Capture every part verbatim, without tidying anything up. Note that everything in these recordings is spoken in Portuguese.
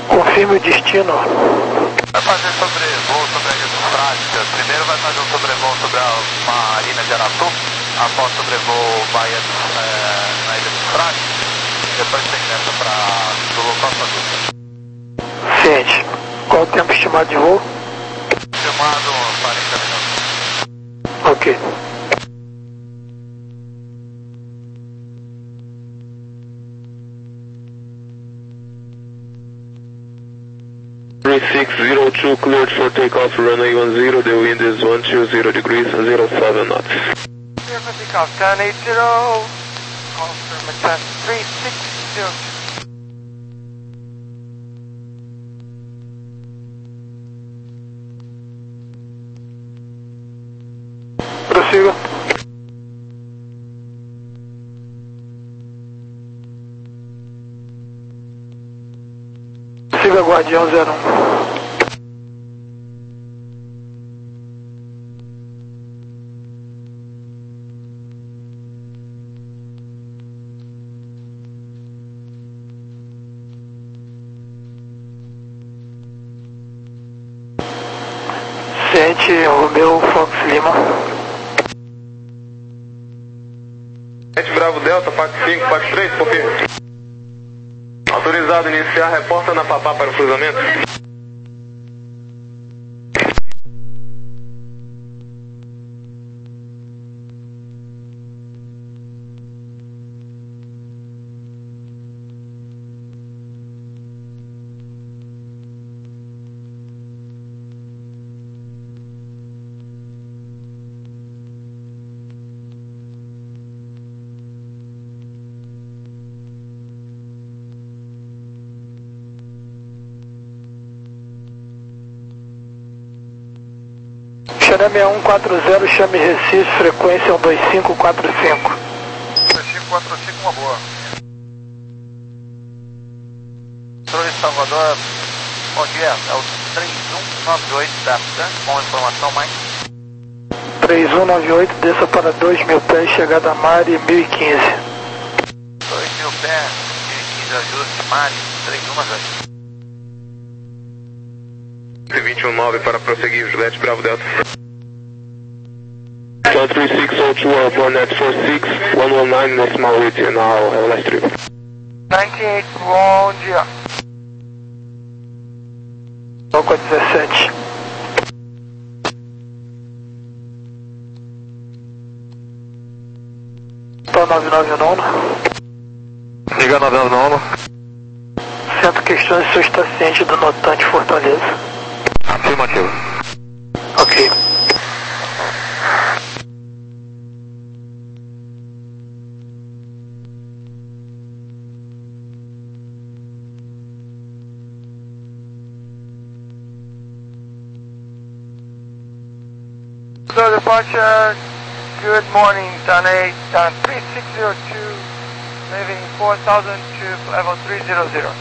Confirme o destino. Vai fazer sobrevoo sobre a ilha dos Práticas. Primeiro vai fazer um sobrevoo sobre a Marina de Aratu, após sobrevoo Bahia é, na ilha dos Práticas, depois segmenta para o local para tudo. Ciente. Qual o tempo estimado de voo? Estimado quarenta minutos. Ok. three six zero two cleared for takeoff, runway one zero, the wind is one two zero degrees, zero seven knots. Clear for takeoff, ten eighty, confirm ten three six zero. Prossiga. Siga Guardião zero um. Ciente, Romeu Fox Lima. Ciente Bravo Delta, P A C cinco, P A C três, confirma. Autorizado a iniciar, reporta na Papá para o cruzamento. Xané seis um quatro zero, chame Recife, frequência um dois cinco quatro cinco. dois cinco quatro cinco, uma boa. Torre Salvador, bom dia, é o três um nove oito da Aftan, com informação mais. três um nove oito, desça para dois mil pés, chegada a Mari, mil e quinze. dois mil pés, mil e quinze, ajuste, Mari, três um nove oito. vinte e um nove para prosseguir, Juliette Bravo Delta. one three six zero two, airborne at four six one one nine, decimal with you now, have a nice trip. noventa e oito, bom dia. Toco dezessete. Tô nove nove nove. Liga nove nove nove. Centro questões se o está ciente do notante Fortaleza. Afirmativo. Ok. So departure, good morning, Tane, Tan three six zero two, leaving four thousand to level three hundred.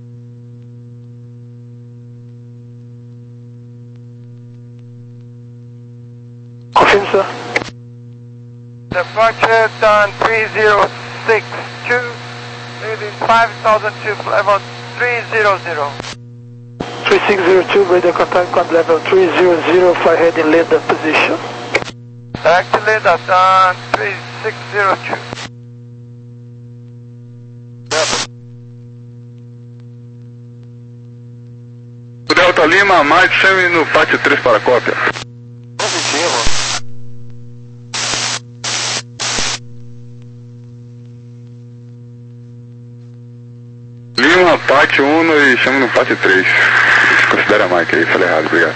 Confirme, sir. Departure, Tan three zero six two, leaving five thousand to level three hundred. three six zero two, radar contact on level three hundred, fly heading leader position. Direct leader, Tan three six zero two. Delta Lima, mais chame no pátio três para cópia. Positivo. Lima, pátio um e chame no pátio três. Considera a Mike aí, falei errado, obrigado.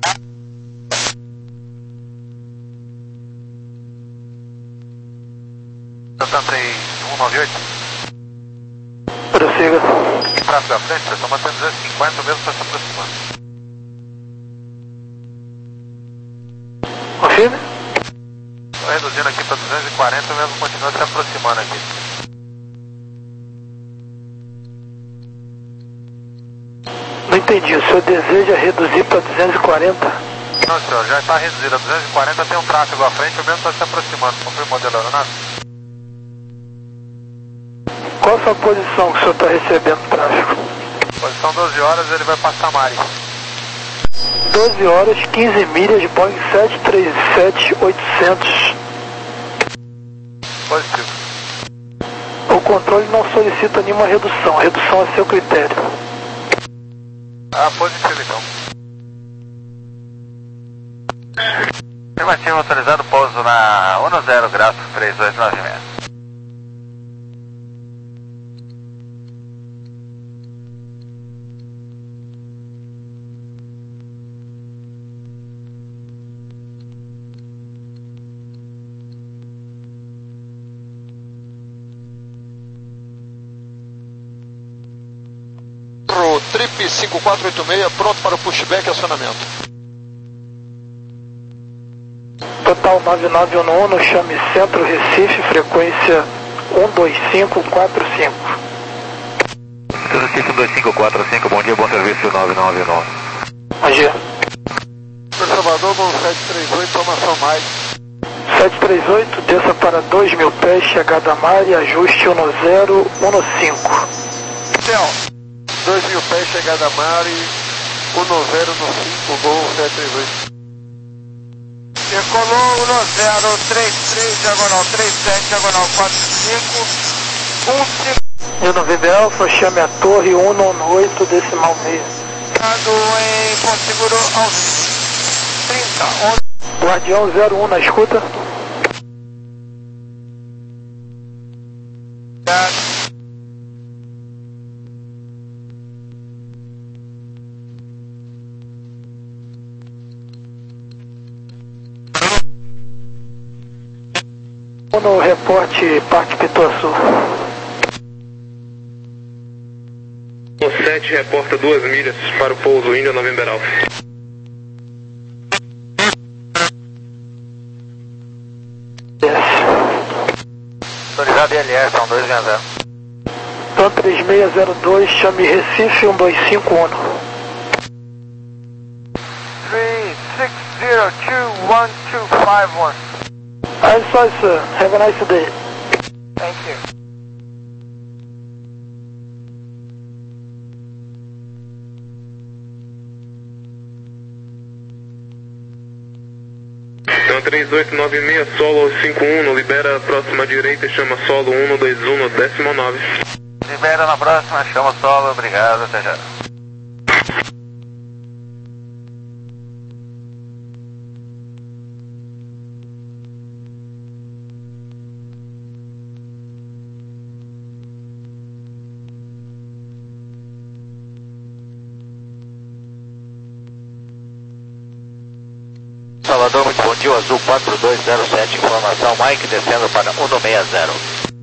Delta três um nove oito. Prossiga. Prato da frente, vocês estão mantendo duzentos e cinquenta mesmo para se aproximar. Confirme. Estou reduzindo aqui para duzentos e quarenta mesmo, continua se aproximando aqui. Não entendi, o senhor deseja reduzir para duzentos e quarenta? Não, senhor, já está reduzido. A duzentos e quarenta tem um tráfego à frente, o mesmo está se aproximando. Confirma o modelo da aeronave? Qual a sua posição que o senhor está recebendo tráfego? Posição São doze horas, ele vai passar Mari. doze horas, quinze milhas, Boeing sete três sete oitocentos. Positivo. O controle não solicita nenhuma redução, a redução é seu critério. Ah, positivo então. Afirmativo, autorizado pouso na um zero, graças três dois nove seis. Trip cinco quatro oito seis, pronto para o pushback e acionamento. Total nove nove um um, chame Centro Recife, frequência um dois cinco quatro cinco. Recife um dois cinco quatro cinco, bom dia, bom serviço nove nove um. Bom dia. Salvador, Gol sete três oito, informação mais. sete três oito, desça para dois mil pés, chegada a Mari, ajuste um zero um cinco. Céu. dois mil pés, chegada a Mari, um zero um cinco, Gol sete três oito. Decolou um zero três três, diagonal trinta e sete, diagonal quatro cinco, um cinco. Eu no V B Alfa, chame a torre um um oito, decimal seis. Em ponto seguro aos trinta. Guardião zero um na escuta. No reporte Parque Pituaçu. O sete reporta duas milhas para o pouso Índia November Alpha. Autorizado I L S, um dois zero. Então três seis zero dois, chame Recife um dois cinco um. three six zero two one two five one. I'm sorry, sir. Have a nice day. Thank you. Então três oito nove seis, solo cinco um, libera a próxima direita, chama solo um dois um, décimo nove. Libera na próxima, chama solo, obrigado, até já. Salvador, muito bom dia, o Azul quatro dois zero sete, informação Mike descendo para um seis zero.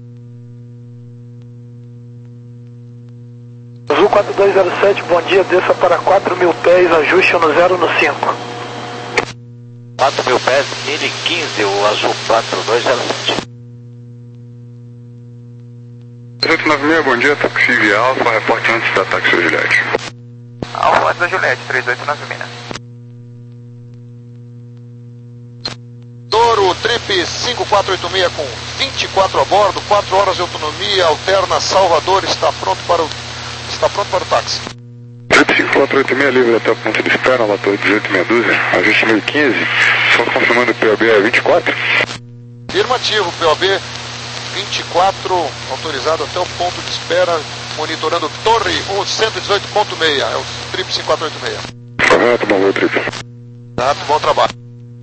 Azul quatro dois zero sete, bom dia, desça para quatro mil pés, ajuste um zero cinco. quatro mil pés, mil e quinze, o Azul quatro dois zero sete. três oito nove seis, bom dia, táxi via Alfa, reporte antes da táxi Juliette. Alfa antes da Juliette, três oito nove seis. Douro, Trip cinco quatro oito seis com vinte e quatro a bordo, quatro horas de autonomia, alterna Salvador, está pronto para o, está pronto para o táxi. Trip cinco quatro oito seis, livre até o ponto de espera, lator dezoito meia dúzia, ajuste mil e quinze, só confirmando o P O B é vinte e quatro. Afirmativo, P O B vinte e quatro, autorizado até o ponto de espera, monitorando torre cento e dezoito ponto seis, é o Trip cinco quatro oito seis. Correto, bom voo, Trip. Tá, bom trabalho.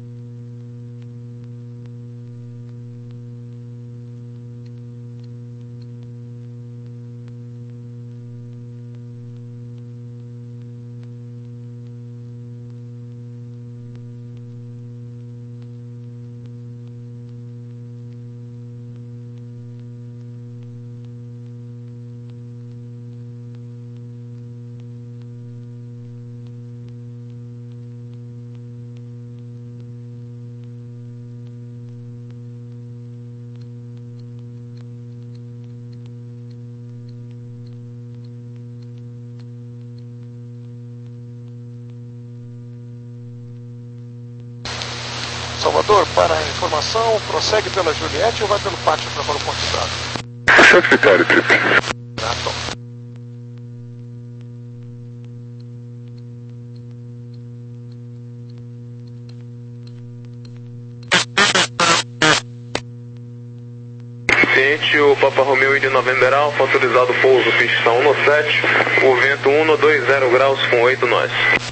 Salvador, para a informação, prossegue pela Juliette ou vai pelo pátio para o ponto de estrada? Seu critério, Trip. Ah, então. Ciente, o Papa Romeo Indy November Alpha, autorizado pouso, pista um no sete, o vento um no dois zero graus com oito nós.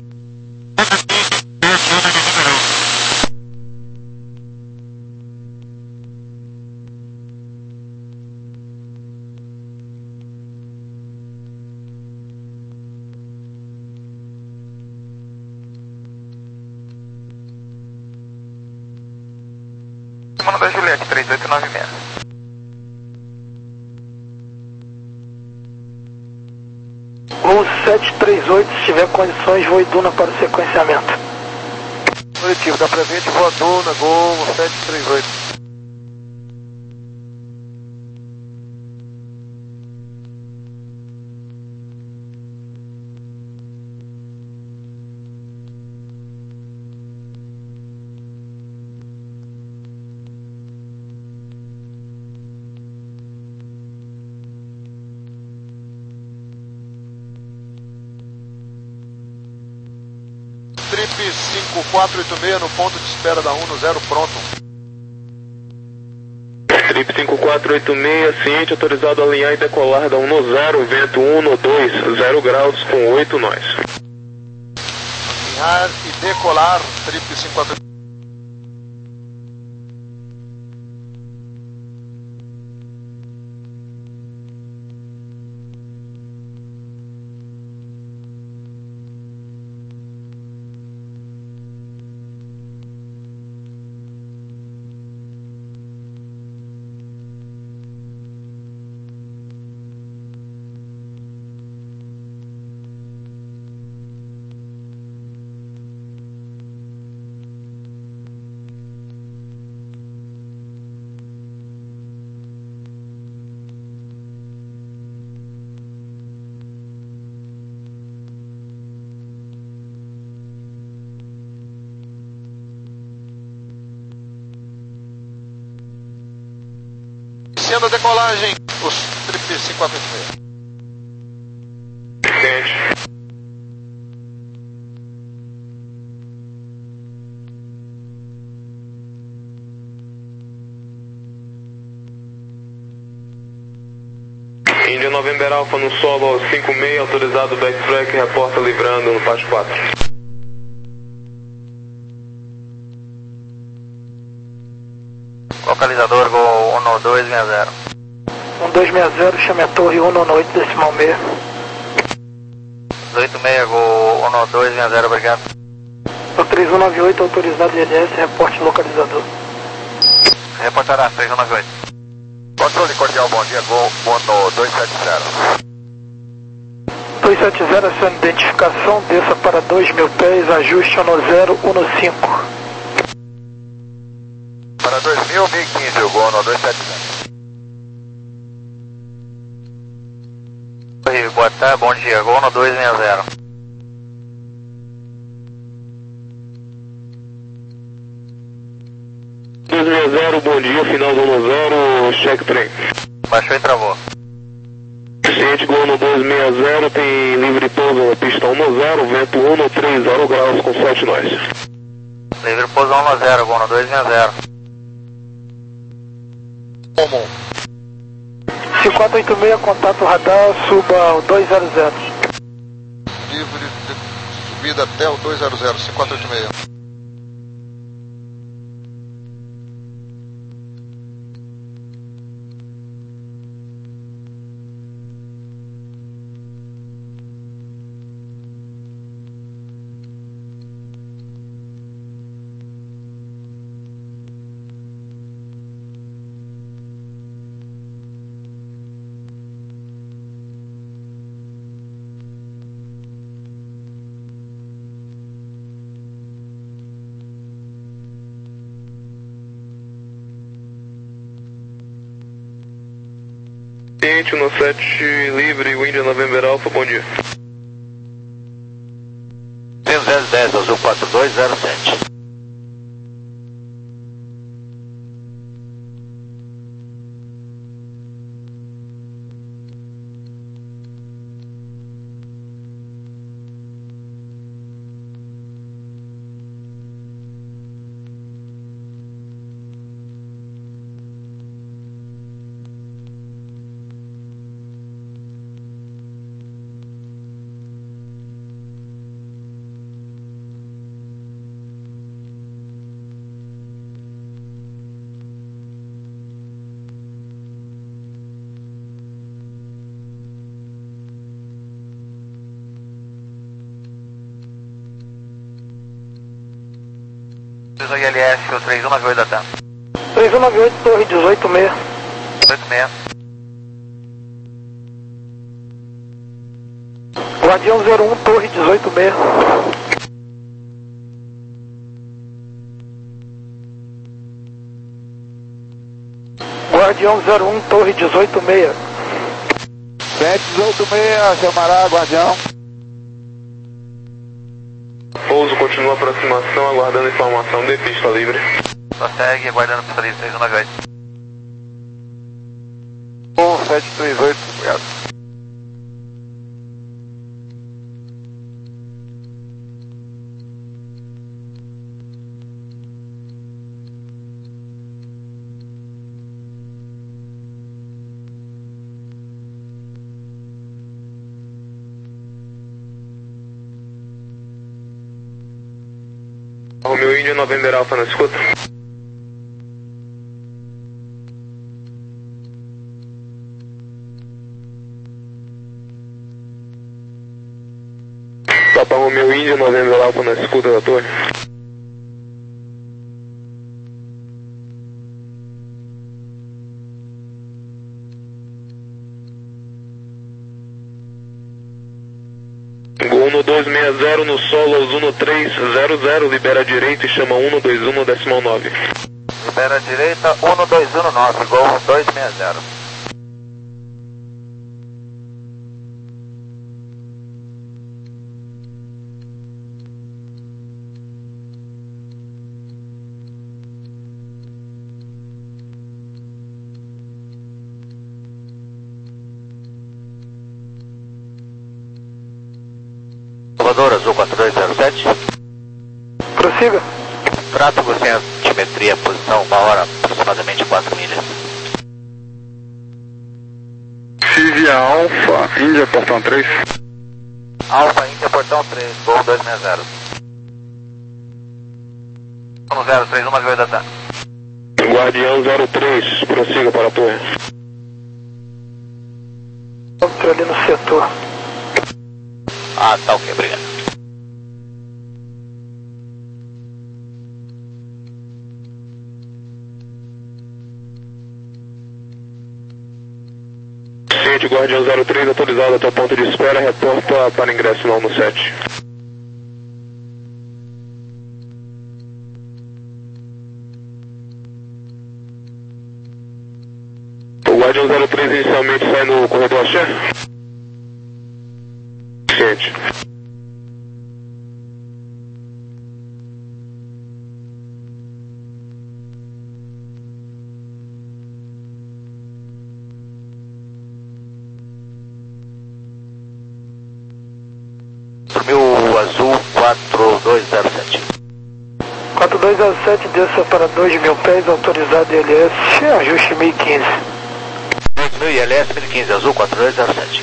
Mano da Juliette, três oito nove seis. Gol sete três oito, se tiver condições, vou Iduna para o sequenciamento. Positivo, da presente, voa Duna, Gol sete três oito. Trip cinco quatro oito seis no ponto de espera da um no zero, pronto. Trip cinco quatro oito seis, ciente, autorizado a alinhar e decolar da um no zero, vento um no dois, zero graus com oito nós. Alinhar e decolar, Trip cinco quatro oito seis. Iniciando a decolagem, os Trip cinco quatro oito seis. Ciente. Indy November Alpha no solo ao cinco seis, autorizado backtrack, reporta livrando no Passo quatro. Localizador Gol um dois seis zero. um dois seis zero, chame a torre um no oito, decimal seis. oito seis Gol um dois seis zero, obrigado. O três um nove oito, autorizado I L S, reporte localizador. Reportará três um nove oito. Controle cordial, bom dia, Gol um dois sete zero. dois sete zero, acione identificação, desça para dois mil pés, ajuste um no zero, um no cinco. Para dois mil, mil e quinze, o Gol um dois sete zero. Oi, boa tarde, bom dia, Gol um dois seis zero. dois seis zero, bom dia, final do um zero, check trem. Baixou e travou. Ciente, Gol no dois seis zero, tem livre pouso na pista um no zero, vento um no três, zero graus com sete nós. Livre pouso um no zero, Gol um dois seis zero. Comum. cinco quatro oito seis, contato radar, suba ao dois zero zero. Livre de subida até o dois zero zero, cinco quatro oito seis. Ciente, no sete, livre, Indy November Alpha, bom dia. zero dez, azul quatro dois zero sete. I L S, o três um nove oito da TAM. três um nove oito, torre dezoito seis. dezoito seis. Guardião zero um, torre dezoito seis. Guardião zero um, torre dezoito seis. sete dezoito seis, chamará, Guardião. Pouso continua a aproximação, aguardando informação de pista livre. Prossegue, aguardando pista livre três um nove oito. um sete três oito, obrigado. Romeo Índia, November Alpha na escuta. Papa Romeo Índia, November Alpha na escuta da torre. um dois seis zero no solo aos um três zero zero, libera a direita e chama um dois um decimal nove. Libera a direita, um dois um nove, gol dois seis zero. Salvador, Azul quatro dois zero sete. Prossiga. Tráfego sem altimetria, posição uma hora, aproximadamente quatro milhas. Civia Alfa, Índia, portão três. Alfa, Índia, portão três, gol dois seis zero. um zero três um nove oito da TAM. Guardião zero três, prossiga para a torre. Estou ali no setor. Ah, tá ok, obrigado. Ciente, Guardião zero três, autorizado até o ponto de espera, reporta para ingresso no sete. O Guardião zero três inicialmente sai no corredor Axé? Ciente. Sumiu Azul quatro dois zero sete. quatro dois zero sete, desça para dois mil pés, autorizado I L S, ajuste mil e quinze. dois mil I L S mil e quinze, Azul quatro dois zero sete.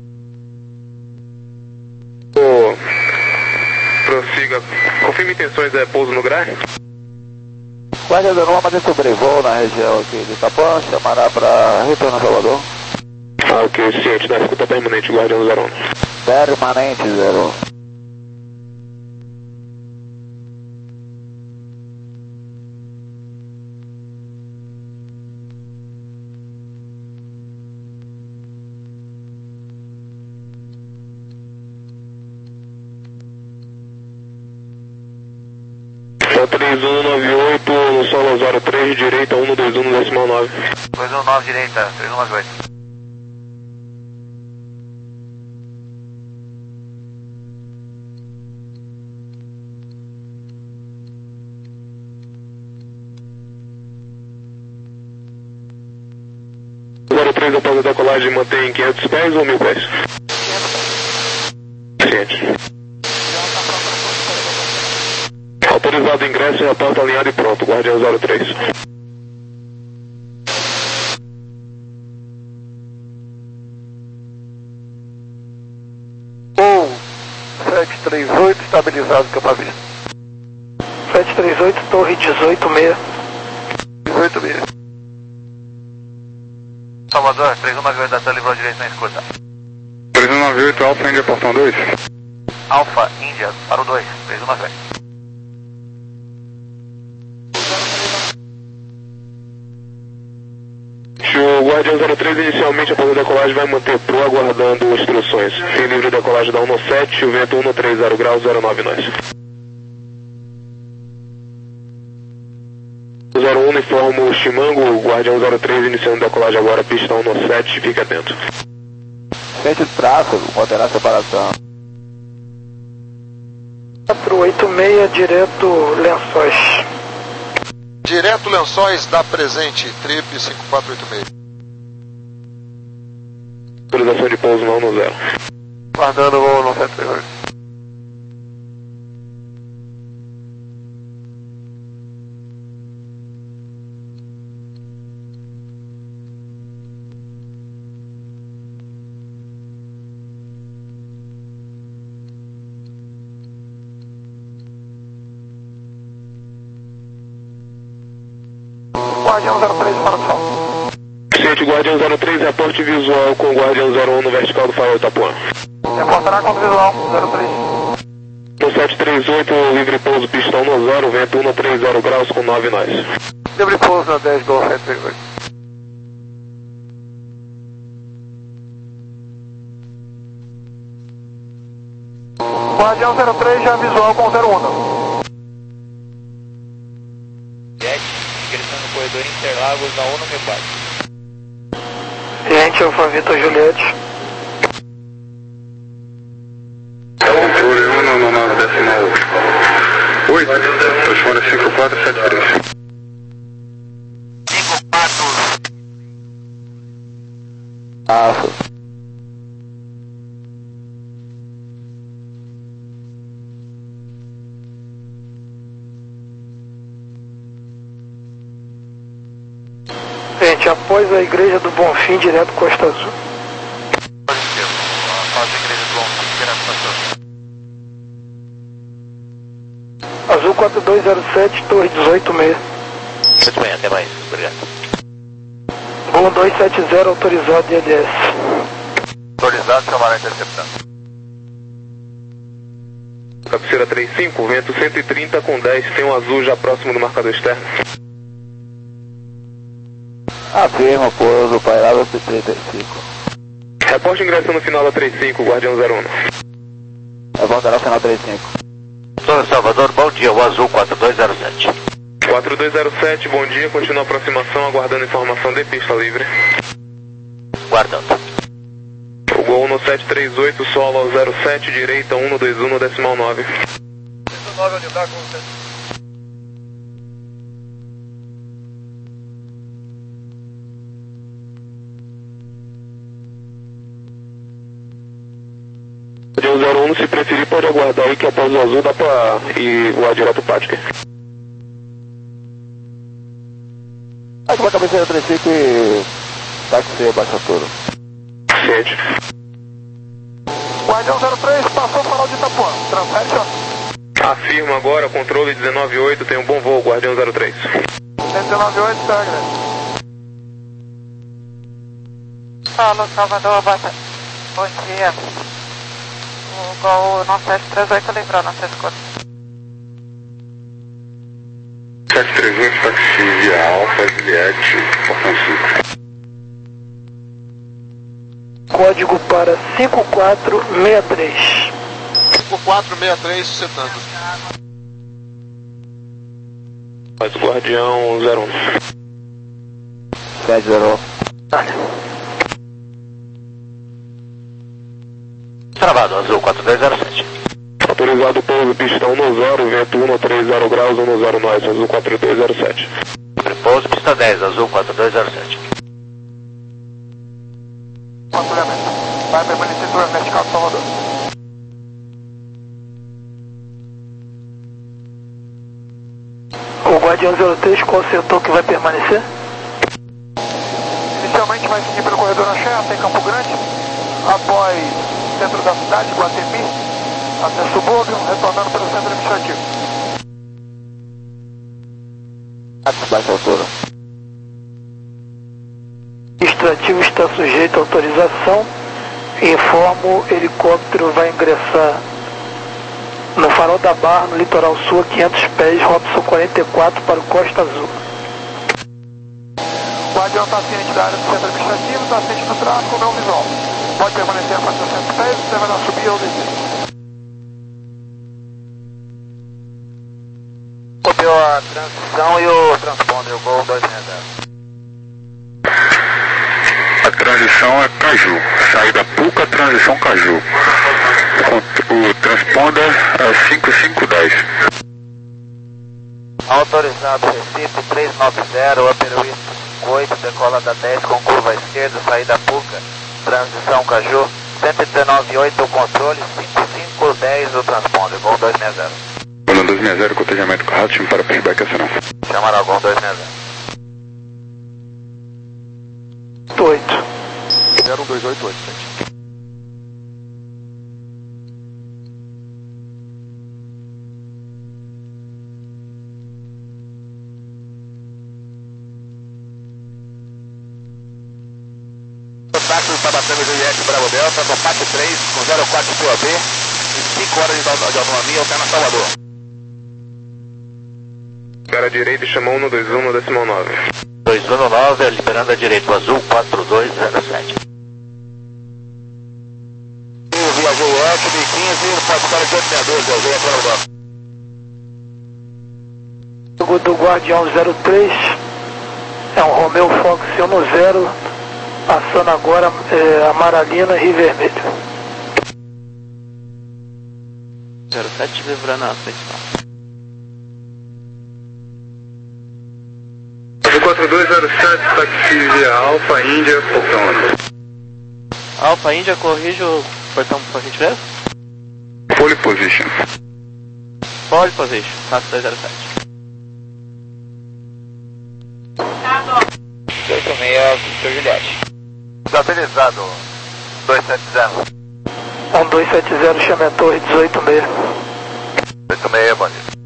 Oh, prossiga. Confirme intenções de pouso no G R A I? Guarda da Norma de sobrevoo na região aqui de Itapuã, chamará para retorno a Salvador. Ah, ok, ciente, da escuta permanente, Guardião zero um. Permanente, zero. três um nove oito, no solo zero três, direita um dois um decimal nove. dois um nove, direita, três um nove oito. zero três, após a decolagem, mantém quinhentos pés ou mil pés? Ciente. Autorizado o ingresso, reporta alinhado e pronto, Guardião zero três. Ou sete três oito, estabilizado que eu para vista. sete três oito, torre dezoito seis. dezoito seis. Salvador, três um nove oito da TAM, livrou direito na escuta. três um nove oito, Alfa, Índia, portão dois. Alfa, Índia, para o dois, três um nove oito. dois, inicialmente após a decolagem vai manter pro aguardando instruções. Fim livre de decolagem da um sete, o vento um três zero graus, zero nove nós. zero um informa o Chimango, Guardião zero três iniciando decolagem agora, pista um sete, fique atento. Frente de tráfego, moderar a separação. quatro oito seis, direto Lençóis. Direto Lençóis, dá presente, trip cinco quatro oito seis. Autorização de pouso não no zero. Guardando o no sete três oito. Guardião zero três para o sol. Ciente, Guardião zero três, reporte visual com o Guardião zero um no vertical do farol Itapuã. Reportará com visual zero três. No sete três oito, livre pouso, pistão no zero, vento um três zero graus com nove nós. Livre pouso na dez, Golf sete três oito. Guardião zero três, já visual com zero um. Ingressando no corredor Interlagos, a ONU meu pai. Ciente, Alfa Vitor Juliette. Controle um no nove decimal oito, telefone cinco quatro sete três. cinco quatro. Alfa. Gente, após a Igreja do Bonfim, direto Costa Azul. Positivo. Após a igreja do Bonfim, direto Costa Azul. Azul quatro dois zero sete, Torre dezoito seis. Muito bem, até mais. Obrigado. Voo dois sete zero, autorizado I L S. Autorizado, camarada interceptando. Cabeceira trinta e cinco, vento cento e trinta com dez, tem um azul já próximo do marcador externo. Afirma, pouso, pairada trinta e cinco. Reporte ingressando no final da trinta e cinco, Guardião zero um. Reportará final trinta e cinco. Sou Salvador, bom dia, o Azul quatro dois zero sete. quatro dois zero sete, bom dia, continua a aproximação, aguardando informação de pista livre. Guardando. O Gol no sete três oito, solo ao zero sete, direita um dois um no decimal nove. nove unidade com você. Guardião zero um, se preferir, pode aguardar aí que após o azul dá pra ir voar direto para Pática. Aqui pra cabeceira trinta e cinco e táxi baixa altura. Ciente. Guardião zero três, passou o farol de Itapuã. Transfere, ó. Afirma agora, controle dezenove oito, tem um bom voo, Guardião zero três. dezenove oito, tá, grande. Fala, Salvador, bota. Bom dia. O Gol nove sete três oito lembrou, não sei se conta. sete três oito, táxi via Alfa, Juliette, portão cinco. Código para cinco quatro seis três. cinco quatro seis três, setando. Mas Guardião zero um. sete zero. Travado, Azul quatro dois zero sete. Autorizado pouso, pistão no zero, vento um três zero graus, um zero nós, Azul quatro dois zero sete. Pouso, pista dez, Azul quatro dois zero sete. Patrulhamento. Vai permanecer durante a vertical de Salvador. O Guardião zero três, qual setor que vai permanecer? Inicialmente vai seguir pelo corredor Axé até Campo Grande, após centro da cidade, Guatemi, até subúrbio, retornando pelo centro administrativo. Táxi baixa altura. Administrativo está sujeito à autorização. Informo, o helicóptero vai ingressar no Farol da Barra, no litoral sul, a quinhentos pés, Robson quarenta e quatro para o Costa Azul. Guardião avião está ciente da área do centro administrativo, está ciente do tráfego, não visual. Pode permanecer a quatrocentos pés, você vai dar subir ou descer. Copiou a transição e o transponder, o Gol dois seis zero. A transição é Caju, saída Puca, transição Caju. O transponder é cinco cinco dez. Autorizado Recife três nove zero, Upper West cinco oito, decola da dez com curva à esquerda, saída Puca, transição Caju, cento e dezenove oito o controle, cinco cinco dez o transponder, Gol dois seis zero. Gol dois seis zero, cotejamento correto, time para pushback ação. Chamará Gol dois seis zero. oito. zero um dois oito oito, gente. Táxi está batendo Juliette Bravo Delta, no P A C três com zero quatro P O B, e cinco horas de, de autonomia, o na Salvador. Para a direita, chamou um dois um, decimal nove. dois um nove, liberando a direita, azul quatro dois zero sete. Via Juliette, B quinze, pode estar de oito seis dois, eu vejo a Bravo Delta. Do Guardião zero três, é um Romeo Fox um zero, passando agora é, Amaralina e Vermelho. zero sete, livrando a frente. quatro dois zero sete, táxi via Alfa Índia, portão. Alfa Índia, corrige o portão por gentileza. Pole position. Pole position, táxi dois zero sete. oito seis, Victor Juliette. Estabilizado, dois sete zero. um dois sete zero, chame a torre dezoito seis. oito seis, bom dia.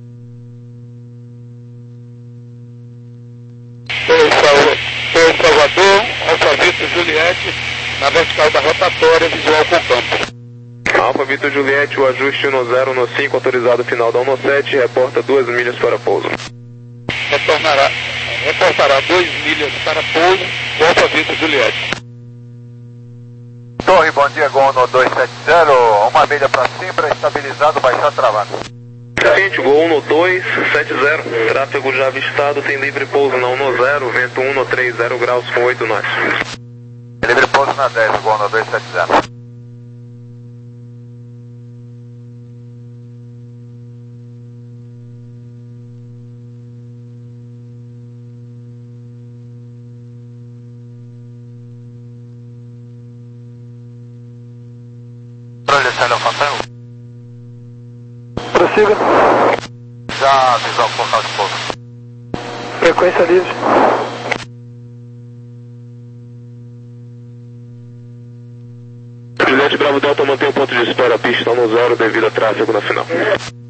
Torre Salvador, Alfa Vitor Juliette, na vertical da rotatória, visual com o campo. Alfa Vitor Juliette, o ajuste um zero um cinco, autorizado final da um sete, reporta duas milhas para pouso. Retornará, reportará duas milhas para pouso, Alfa Vitor Juliette. Torre, bom dia, Gol no dois sete zero, uma milha para cima, estabilizado, baixar travado. Seguinte, Gol um dois sete zero, tráfego já avistado, tem livre pouso na um zero, vento um três zero graus com oito nós. Livre pouso na dez, Gol no dois sete zero. Prossiga. Já avisou o local de pouso. Frequência livre. Juliette Bravo Delta mantém o ponto de espera, pista no zero devido a tráfego na final.